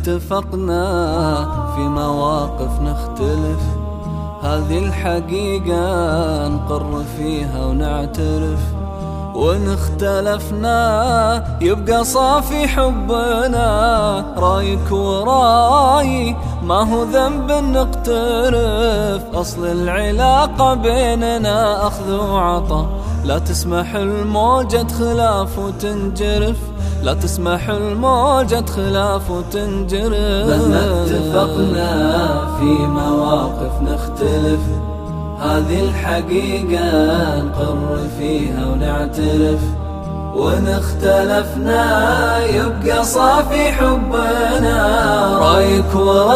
اتفقنا في مواقف نختلف، هذه الحقيقة نقر فيها ونعترف. وإن اختلفنا يبقى صافي حبنا، رايك وراي ما هو ذنب نقترف. أصل العلاقة بيننا أخذ وعطا، لا تسمح الموجة خلاف وتنجرف، لا تسمح الموجة خلاف وتنجرف. مهما اتفقنا في مواقف نختلف، هذه الحقيقة نقر فيها ونعترف. وإن اختلفنا يبقى صافي حبنا، رايك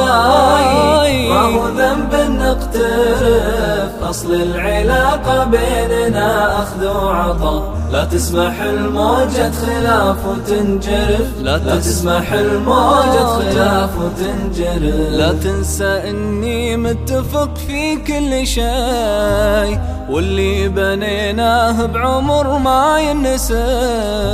وراي ما هو ذنب نقترف. أصل العلاقة بيننا أخذ وعطا، لا تسمح الموجة خلاف وتنجرف، لا تسمح الموجة خلاف وتنجرف. لا تنسى إني متفق في كل شيء، واللي بنيناه بعمر ما ينسف.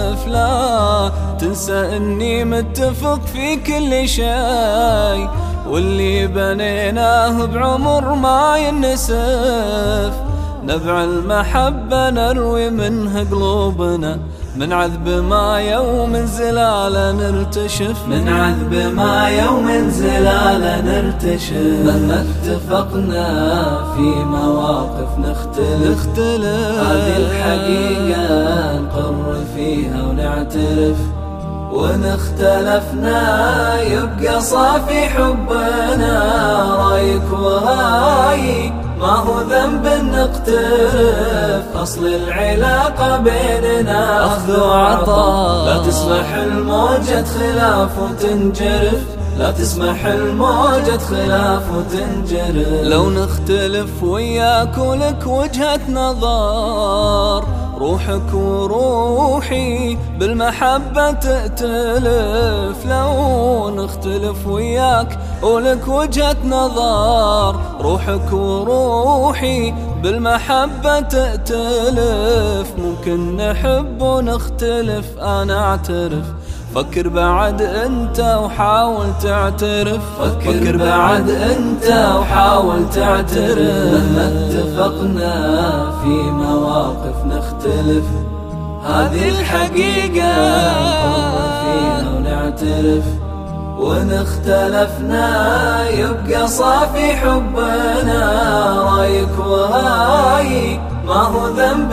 لا تنسى إني متفق في كل شيء، واللي بنيناه بعمر ما ينسف. نبع المحبة نروي منها قلوبنا، من عذب ما يوم زلالة نرتشف، من عذب ما يوم زلالة نرتشف. مهما اتفقنا في مواقف نختلف، هذه الحقيقة نقر فيها ونعترف. وإن اختلفنا يبقى صافي حبنا، رايك وراي ما هو ذنب نقترف. أصل العلاقة بيننا أخذ وعطا، لا تسمح الموجة خلاف وتنجرف، لا تسمح الموجة خلاف وتنجرف. لو نختلف وياك ولك وجهة نظر، روحك وروحي بالمحبة تأتلف. لو نختلف وياك ولك وجهة نظر، روحك وروحي بالمحبة تأتلف. ممكن نحب ونختلف أنا أعترف، فكر بعد انت وحاول تعترف، فكر بعد انت وحاول تعترف. مهما اتفقنا في مواقف نختلف، هذه الحقيقة نقر فيها ونعترف. وإن اختلفنا يبقى صافي حبنا، رايك وراي ما هو ذنب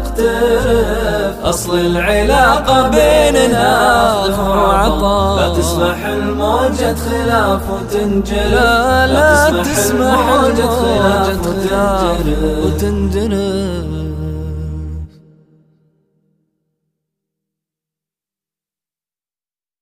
نقترف. أصل العلاقة بيننا أخذ وعطا، لا تسمح الموجة خلاف وتنجرف، لا تسمح الموجة خلاف وتنجرف.